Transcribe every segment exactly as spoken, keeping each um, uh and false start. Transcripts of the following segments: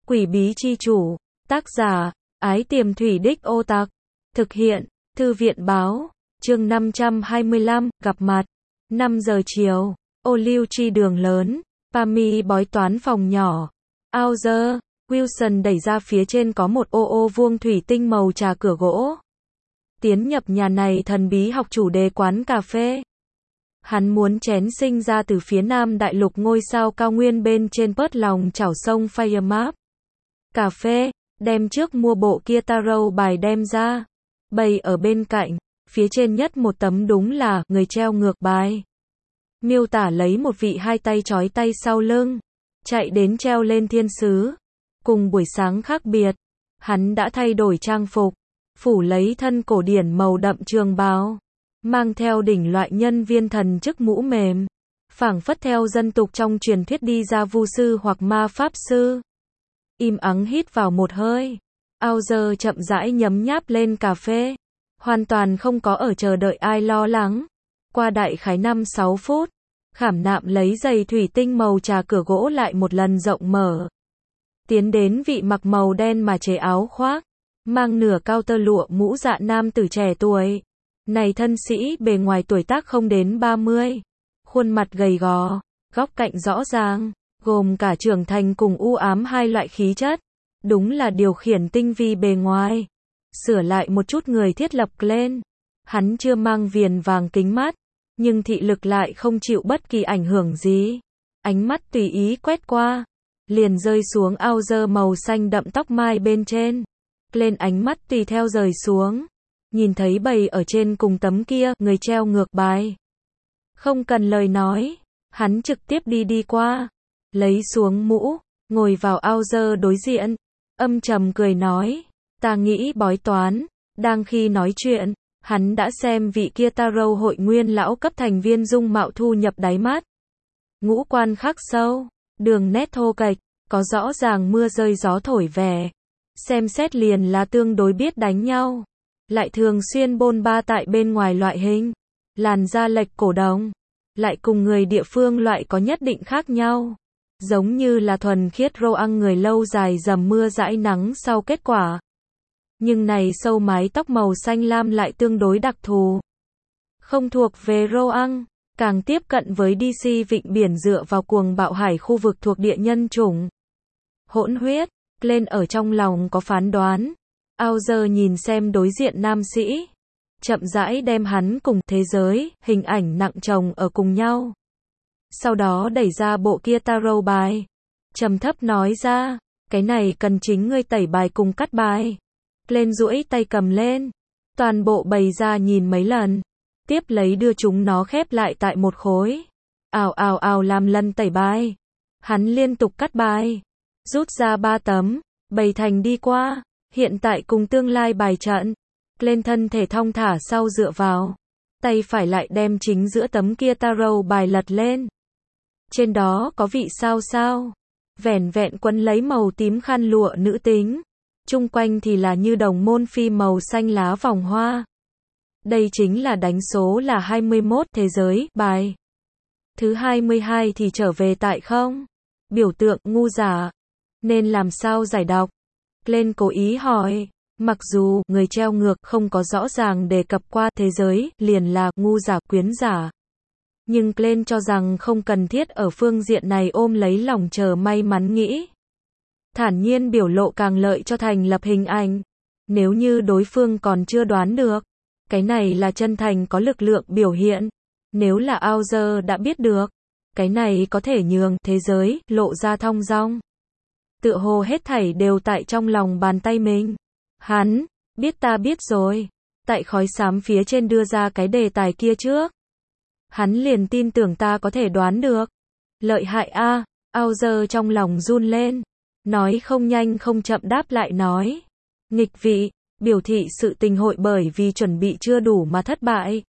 Quỷ bí chi chủ. Tác giả, Ái Tiềm Thủy Đích Ô Tặc. Thực hiện, Thư viện Báo. Chương năm trăm hai mươi lăm, gặp mặt. năm giờ chiều, ô liu chi đường lớn, Pami bói toán phòng nhỏ. Auger, Wilson đẩy ra phía trên có một ô ô vuông thủy tinh màu trà cửa gỗ. Tiến nhập nhà này thần bí học chủ đề quán cà phê. Hắn muốn chén sinh ra từ phía nam đại lục ngôi sao cao nguyên bên trên pớt lòng chảo sông Firemap. Cà phê, đem trước mua bộ kia tarot bài đem ra. Bày ở bên cạnh, phía trên nhất một tấm đúng là người treo ngược bài. Miêu tả lấy một vị hai tay trói tay sau lưng, chạy đến treo lên thiên sứ. Cùng buổi sáng khác biệt, hắn đã thay đổi trang phục, phủ lấy thân cổ điển màu đậm trường bào, mang theo đỉnh loại nhân viên thần chức mũ mềm, phảng phất theo dân tục trong truyền thuyết đi ra vu sư hoặc ma pháp sư. Im ắng hít vào một hơi, Auger chậm rãi nhấm nháp lên cà phê, hoàn toàn không có ở chờ đợi ai lo lắng. Qua đại khái năm sáu phút, khảm nạm lấy giày thủy tinh màu trà cửa gỗ lại một lần rộng mở. Tiến đến vị mặc màu đen mà chế áo khoác, mang nửa cao tơ lụa mũ dạ nam tử trẻ tuổi. Này thân sĩ bề ngoài tuổi tác không đến ba mươi, khuôn mặt gầy gò, góc cạnh rõ ràng, gồm cả trưởng thành cùng u ám hai loại khí chất. Đúng là điều khiển tinh vi bề ngoài. Sửa lại một chút người thiết lập lên. Hắn chưa mang viền vàng kính mắt, nhưng thị lực lại không chịu bất kỳ ảnh hưởng gì. Ánh mắt tùy ý quét qua, liền rơi xuống Auger màu xanh đậm tóc mai bên trên. Lên ánh mắt tùy theo rời xuống, nhìn thấy bày ở trên cùng tấm kia, người treo ngược bài. Không cần lời nói, hắn trực tiếp đi đi qua, lấy xuống mũ, ngồi vào Auger đối diện, âm trầm cười nói, ta nghĩ bói toán. Đang khi nói chuyện, hắn đã xem vị kia tarot hội nguyên lão cấp thành viên dung mạo thu nhập đáy mắt. Ngũ quan khắc sâu, đường nét thô kệch, có rõ ràng mưa rơi gió thổi vẻ. Xem xét liền là tương đối biết đánh nhau. Lại thường xuyên bôn ba tại bên ngoài loại hình. Làn da lệch cổ đồng. Lại cùng người địa phương loại có nhất định khác nhau. Giống như là thuần khiết rô ăn người lâu dài dầm mưa dãi nắng sau kết quả. Nhưng này sâu mái tóc màu xanh lam lại tương đối đặc thù. Không thuộc về rô ăn, càng tiếp cận với đê xê vịnh biển dựa vào cuồng bạo hải khu vực thuộc địa nhân chủng. Hỗn huyết, lên ở trong lòng có phán đoán. Auger nhìn xem đối diện nam sĩ, chậm rãi đem hắn cùng thế giới, hình ảnh nặng chồng ở cùng nhau. Sau đó đẩy ra bộ kia tarot bài, trầm thấp nói ra, cái này cần chính ngươi tẩy bài cùng cắt bài. Lên duỗi tay cầm lên, toàn bộ bày ra nhìn mấy lần, tiếp lấy đưa chúng nó khép lại tại một khối. Ào ào ào làm lần tẩy bài, hắn liên tục cắt bài, rút ra ba tấm, bày thành đi qua, hiện tại cùng tương lai bài trận. Lên thân thể thong thả sau dựa vào, tay phải lại đem chính giữa tấm kia tarot bài lật lên. Trên đó có vị sao sao, vẻn vẹn quấn lấy màu tím khăn lụa nữ tính. Chung quanh thì là như đồng môn phi màu xanh lá vòng hoa. Đây chính là đánh số là hai mươi mốt thế giới, bài. Thứ hai mươi hai thì trở về tại không? Biểu tượng ngu giả. Nên làm sao giải đọc? Lên cố ý hỏi. Mặc dù người treo ngược không có rõ ràng đề cập qua thế giới, liền là ngu giả quyến giả. Nhưng Glenn cho rằng không cần thiết ở phương diện này ôm lấy lòng chờ may mắn nghĩ. Thản nhiên biểu lộ càng lợi cho thành lập hình ảnh. Nếu như đối phương còn chưa đoán được, cái này là chân thành có lực lượng biểu hiện. Nếu là Auger đã biết được, cái này có thể nhường thế giới lộ ra thong dong. Tựa hồ hết thảy đều tại trong lòng bàn tay mình. Hắn, biết ta biết rồi. Tại khói xám phía trên đưa ra cái đề tài kia trước. Hắn liền tin tưởng ta có thể đoán được. Lợi hại a, à, Auger trong lòng run lên. Nói không nhanh không chậm đáp lại nói. Nghịch vị, biểu thị sự tình hội bởi vì chuẩn bị chưa đủ mà thất bại.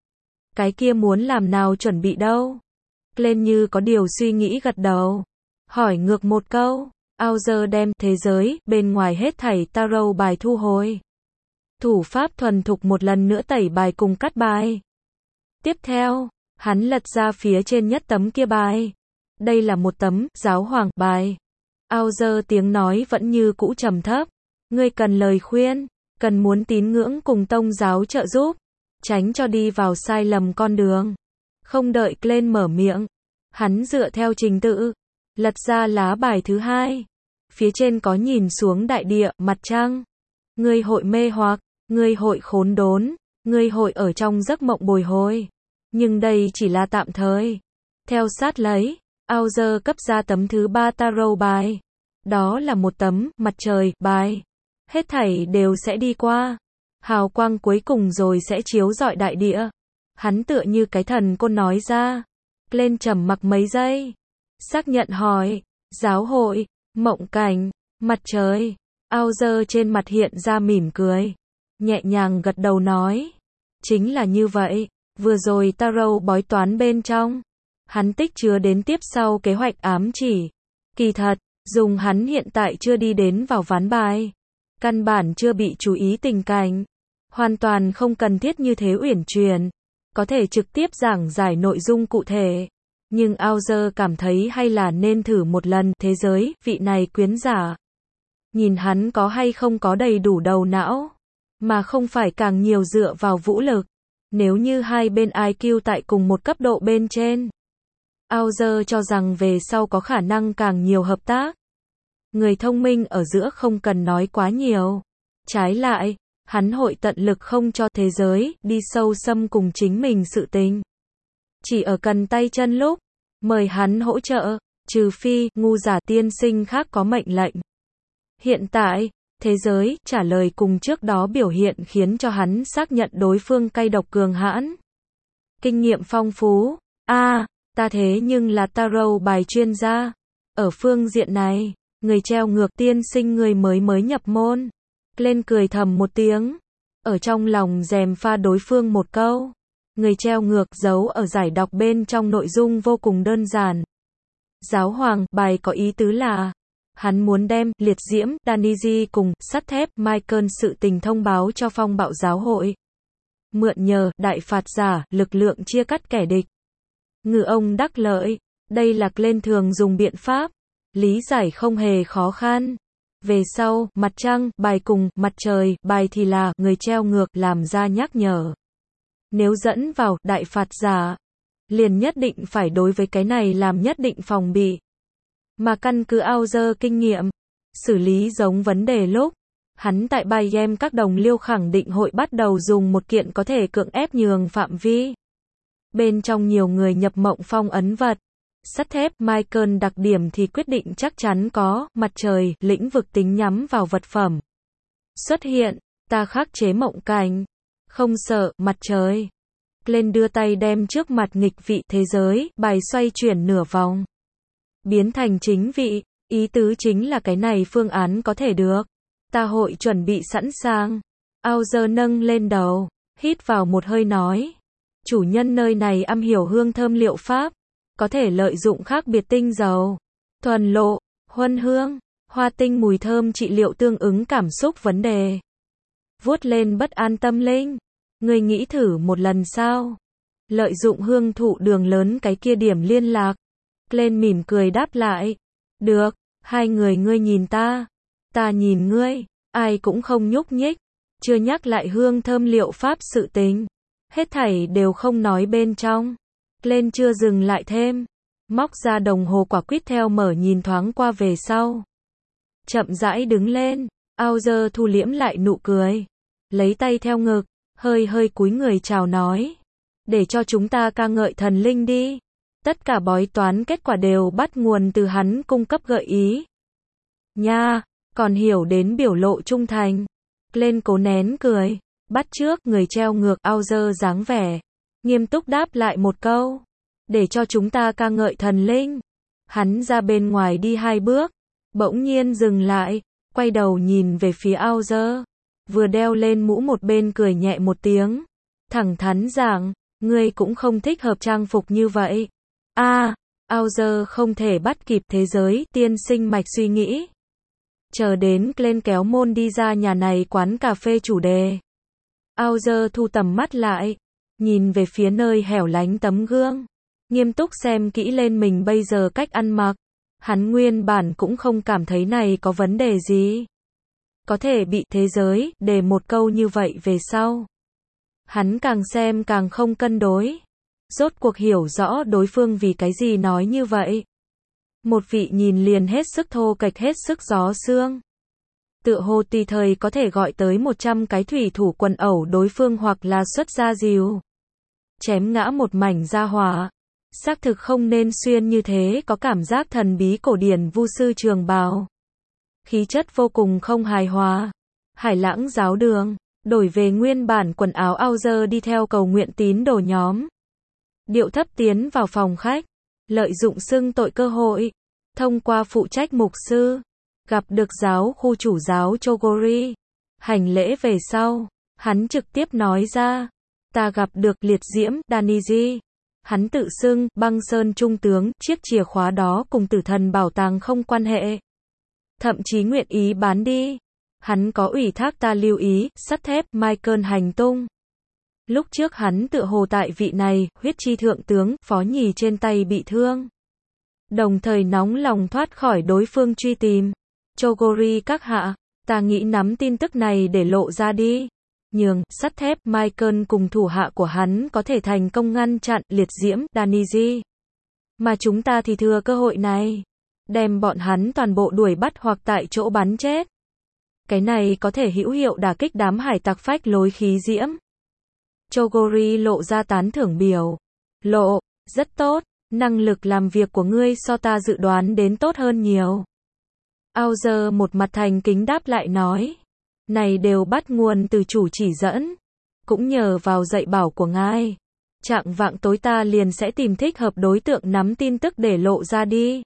Cái kia muốn làm nào chuẩn bị đâu? Lên như có điều suy nghĩ gật đầu. Hỏi ngược một câu. Auger đem thế giới bên ngoài hết thảy tarot bài thu hồi. Thủ pháp thuần thục một lần nữa tẩy bài cùng cắt bài. Tiếp theo, hắn lật ra phía trên nhất tấm kia bài. Đây là một tấm giáo hoàng bài. Auger tiếng nói vẫn như cũ trầm thấp. Ngươi cần lời khuyên, cần muốn tín ngưỡng cùng tông giáo trợ giúp, tránh cho đi vào sai lầm con đường. Không đợi Glenn mở miệng, hắn dựa theo trình tự, lật ra lá bài thứ hai. Phía trên có nhìn xuống đại địa, mặt trăng. Ngươi hội mê hoặc, ngươi hội khốn đốn, ngươi hội ở trong giấc mộng bồi hồi. Nhưng đây chỉ là tạm thời. Theo sát lấy, Auger cấp ra tấm thứ ba tarot bài. Đó là một tấm mặt trời bài. Hết thảy đều sẽ đi qua. Hào quang cuối cùng rồi sẽ chiếu rọi đại địa. Hắn tựa như cái thần côn nói ra. Lên trầm mặc mấy giây. Xác nhận hỏi. Giáo hội, mộng cảnh, mặt trời. Auger trên mặt hiện ra mỉm cười. Nhẹ nhàng gật đầu nói. Chính là như vậy. Vừa rồi tarot bói toán bên trong. Hắn tích chứa đến tiếp sau kế hoạch ám chỉ. Kỳ thật, dùng hắn hiện tại chưa đi đến vào ván bài. Căn bản chưa bị chú ý tình cảnh. Hoàn toàn không cần thiết như thế uyển chuyển. Có thể trực tiếp giảng giải nội dung cụ thể. Nhưng Auger cảm thấy hay là nên thử một lần. Thế giới, vị này quyến giả. Nhìn hắn có hay không có đầy đủ đầu não. Mà không phải càng nhiều dựa vào vũ lực. Nếu như hai bên i kiu tại cùng một cấp độ bên trên. Auger cho rằng về sau có khả năng càng nhiều hợp tác. Người thông minh ở giữa không cần nói quá nhiều. Trái lại, hắn hội tận lực không cho thế giới đi sâu xâm cùng chính mình sự tình. Chỉ ở cần tay chân lúc, mời hắn hỗ trợ, trừ phi ngu giả tiên sinh khác có mệnh lệnh. Hiện tại, thế giới trả lời cùng trước đó biểu hiện khiến cho hắn xác nhận đối phương cay độc cường hãn. Kinh nghiệm phong phú. A, à, ta thế nhưng là tarot bài chuyên gia. Ở phương diện này, người treo ngược tiên sinh người mới mới nhập môn. Lên cười thầm một tiếng. Ở trong lòng dèm pha đối phương một câu. Người treo ngược giấu ở giải đọc bên trong nội dung vô cùng đơn giản. Giáo hoàng bài có ý tứ là hắn muốn đem liệt diễm Daniji cùng sắt thép Michael sự tình thông báo cho phong bạo giáo hội. Mượn nhờ đại phạt giả lực lượng chia cắt kẻ địch. Ngư ông đắc lợi. Đây là lên thường dùng biện pháp. Lý giải không hề khó khăn. Về sau, mặt trăng, bài cùng, mặt trời, bài thì là, người treo ngược, làm ra nhắc nhở. Nếu dẫn vào, đại phạt giả, liền nhất định phải đối với cái này làm nhất định phòng bị. Mà căn cứ Auger kinh nghiệm, xử lý giống vấn đề lúc, hắn tại bài game các đồng liêu khẳng định hội bắt đầu dùng một kiện có thể cưỡng ép nhường phạm vi. Bên trong nhiều người nhập mộng phong ấn vật. Sắt thép Michael đặc điểm thì quyết định chắc chắn có, mặt trời, lĩnh vực tính nhắm vào vật phẩm. Xuất hiện, ta khắc chế mộng cảnh. Không sợ, mặt trời. Lên đưa tay đem trước mặt nghịch vị thế giới, bài xoay chuyển nửa vòng. Biến thành chính vị, ý tứ chính là cái này phương án có thể được. Ta hội chuẩn bị sẵn sàng. Auger nâng lên đầu, hít vào một hơi nói. Chủ nhân nơi này am hiểu hương thơm liệu pháp. Có thể lợi dụng khác biệt tinh dầu, thuần lộ, huân hương, hoa tinh mùi thơm trị liệu tương ứng cảm xúc vấn đề. Vuốt lên bất an tâm linh. Ngươi nghĩ thử một lần sao? Lợi dụng hương thụ đường lớn cái kia điểm liên lạc. Lên mỉm cười đáp lại. Được, hai người ngươi nhìn ta. Ta nhìn ngươi, ai cũng không nhúc nhích. Chưa nhắc lại hương thơm liệu pháp sự tình. Hết thảy đều không nói bên trong. Lên chưa dừng lại thêm. Móc ra đồng hồ quả quýt theo mở nhìn thoáng qua về sau. Chậm rãi đứng lên. Auger thu liễm lại nụ cười. Lấy tay theo ngực. Hơi hơi cúi người chào nói. Để cho chúng ta ca ngợi thần linh đi. Tất cả bói toán kết quả đều bắt nguồn từ hắn cung cấp gợi ý. Nha, còn hiểu đến biểu lộ trung thành. Lên cố nén cười. Bắt trước người treo ngược Auger dáng vẻ. Nghiêm túc đáp lại một câu. Để cho chúng ta ca ngợi thần linh. Hắn ra bên ngoài đi hai bước. Bỗng nhiên dừng lại. Quay đầu nhìn về phía Auger. Vừa đeo lên mũ một bên cười nhẹ một tiếng. Thẳng thắn giảng. Ngươi cũng không thích hợp trang phục như vậy. A, à, Auger không thể bắt kịp thế giới tiên sinh mạch suy nghĩ. Chờ đến lên kéo môn đi ra nhà này quán cà phê chủ đề. Auger thu tầm mắt lại. Nhìn về phía nơi hẻo lánh tấm gương. Nghiêm túc xem kỹ lên mình bây giờ cách ăn mặc. Hắn nguyên bản cũng không cảm thấy này có vấn đề gì. Có thể bị thế giới đề một câu như vậy về sau. Hắn càng xem càng không cân đối. Rốt cuộc hiểu rõ đối phương vì cái gì nói như vậy. Một vị nhìn liền hết sức thô kệch hết sức gió xương. Tựa hồ tùy thời có thể gọi tới một trăm cái thủy thủ quần ẩu đối phương hoặc là xuất ra rìu. Chém ngã một mảnh gia hỏa. Xác thực không nên xuyên như thế có cảm giác thần bí cổ điển vu sư trường bào. Khí chất vô cùng không hài hòa. Hải Lãng giáo đường, đổi về nguyên bản quần áo Auger đi theo cầu nguyện tín đồ nhóm. Điệu thấp tiến vào phòng khách, lợi dụng xưng tội cơ hội, thông qua phụ trách mục sư, gặp được giáo khu chủ giáo Chogori. Hành lễ về sau, hắn trực tiếp nói ra, ta gặp được liệt diễm Daniji. Hắn tự xưng, băng sơn trung tướng, chiếc chìa khóa đó cùng tử thần bảo tàng không quan hệ. Thậm chí nguyện ý bán đi. Hắn có ủy thác ta lưu ý, sắt thép, Michael hành tung. Lúc trước hắn tựa hồ tại vị này, huyết chi thượng tướng, phó nhì trên tay bị thương. Đồng thời nóng lòng thoát khỏi đối phương truy tìm. Chogori các hạ, ta nghĩ nắm tin tức này để lộ ra đi. Nhường, sắt thép, Michael cùng thủ hạ của hắn có thể thành công ngăn chặn, liệt diễm, Daniji. Mà chúng ta thì thừa cơ hội này. Đem bọn hắn toàn bộ đuổi bắt hoặc tại chỗ bắn chết. Cái này có thể hữu hiệu đả kích đám hải tặc phách lối khí diễm. Chogori lộ ra tán thưởng biểu. Lộ, rất tốt, năng lực làm việc của ngươi so ta dự đoán đến tốt hơn nhiều. Auger một mặt thành kính đáp lại nói. Này đều bắt nguồn từ chủ chỉ dẫn. Cũng nhờ vào dạy bảo của ngài. Trạng vạng tối ta liền sẽ tìm thích hợp đối tượng nắm tin tức để lộ ra đi.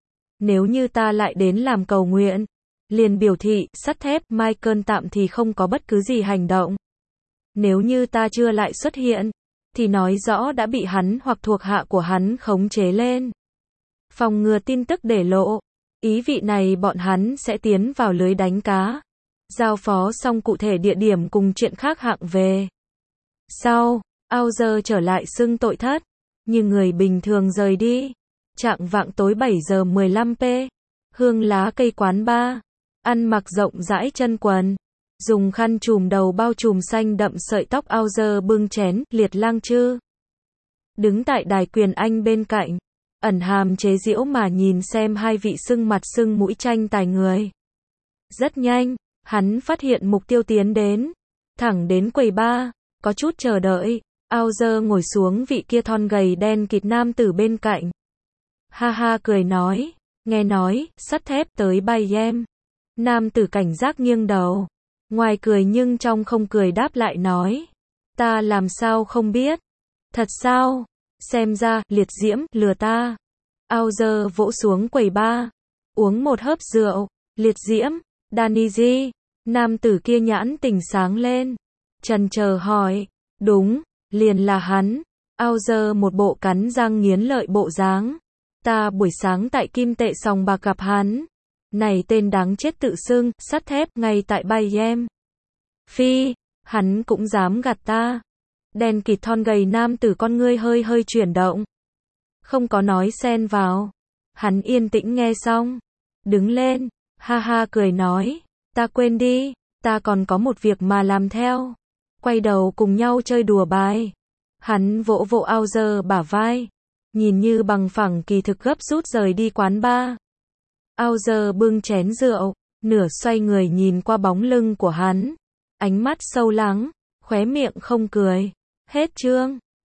Nếu như ta lại đến làm cầu nguyện, liền biểu thị, sắt thép, Michael tạm thì không có bất cứ gì hành động. Nếu như ta chưa lại xuất hiện, thì nói rõ đã bị hắn hoặc thuộc hạ của hắn khống chế lên. Phòng ngừa tin tức để lộ, ý vị này bọn hắn sẽ tiến vào lưới đánh cá. Giao phó xong cụ thể địa điểm cùng chuyện khác hạng về. Sau, Auger trở lại xưng tội thất, như người bình thường rời đi. Trạng vạng tối bảy giờ mười lăm phút, hương lá cây quán bar, ăn mặc rộng rãi chân quần, dùng khăn trùm đầu bao trùm xanh đậm sợi tóc. Auger bưng chén, liệt lang chư. Đứng tại đài quyền anh bên cạnh, ẩn hàm chế giễu mà nhìn xem hai vị sưng mặt sưng mũi tranh tài người. Rất nhanh, hắn phát hiện mục tiêu tiến đến, thẳng đến quầy bar, có chút chờ đợi. Auger ngồi xuống vị kia thon gầy đen kịt nam tử bên cạnh. Ha ha cười nói, nghe nói, sắt thép tới bay em. Nam tử cảnh giác nghiêng đầu. Ngoài cười nhưng trong không cười đáp lại nói. Ta làm sao không biết. Thật sao? Xem ra, liệt diễm, lừa ta. Auger vỗ xuống quầy bar. Uống một hớp rượu. Liệt diễm, Daniji. Nam tử kia nhãn tình sáng lên. Chần chờ hỏi. Đúng, liền là hắn. Auger một bộ cắn răng nghiến lợi bộ dáng. Ta buổi sáng tại Kim Tệ sòng bạc gặp hắn. Này tên đáng chết tự xưng, sắt thép, ngay tại bay em. Phi, hắn cũng dám gạt ta. Đen kịt thon gầy nam tử con ngươi hơi hơi chuyển động. Không có nói xen vào. Hắn yên tĩnh nghe xong. Đứng lên, ha ha cười nói. Ta quên đi, ta còn có một việc mà làm theo. Quay đầu cùng nhau chơi đùa bài. Hắn vỗ vỗ Auger bả vai. Nhìn như bằng phẳng kỳ thực gấp rút rời đi quán bar. Auger bưng chén rượu, nửa xoay người nhìn qua bóng lưng của hắn. Ánh mắt sâu lắng, khóe miệng không cười. Hết chương.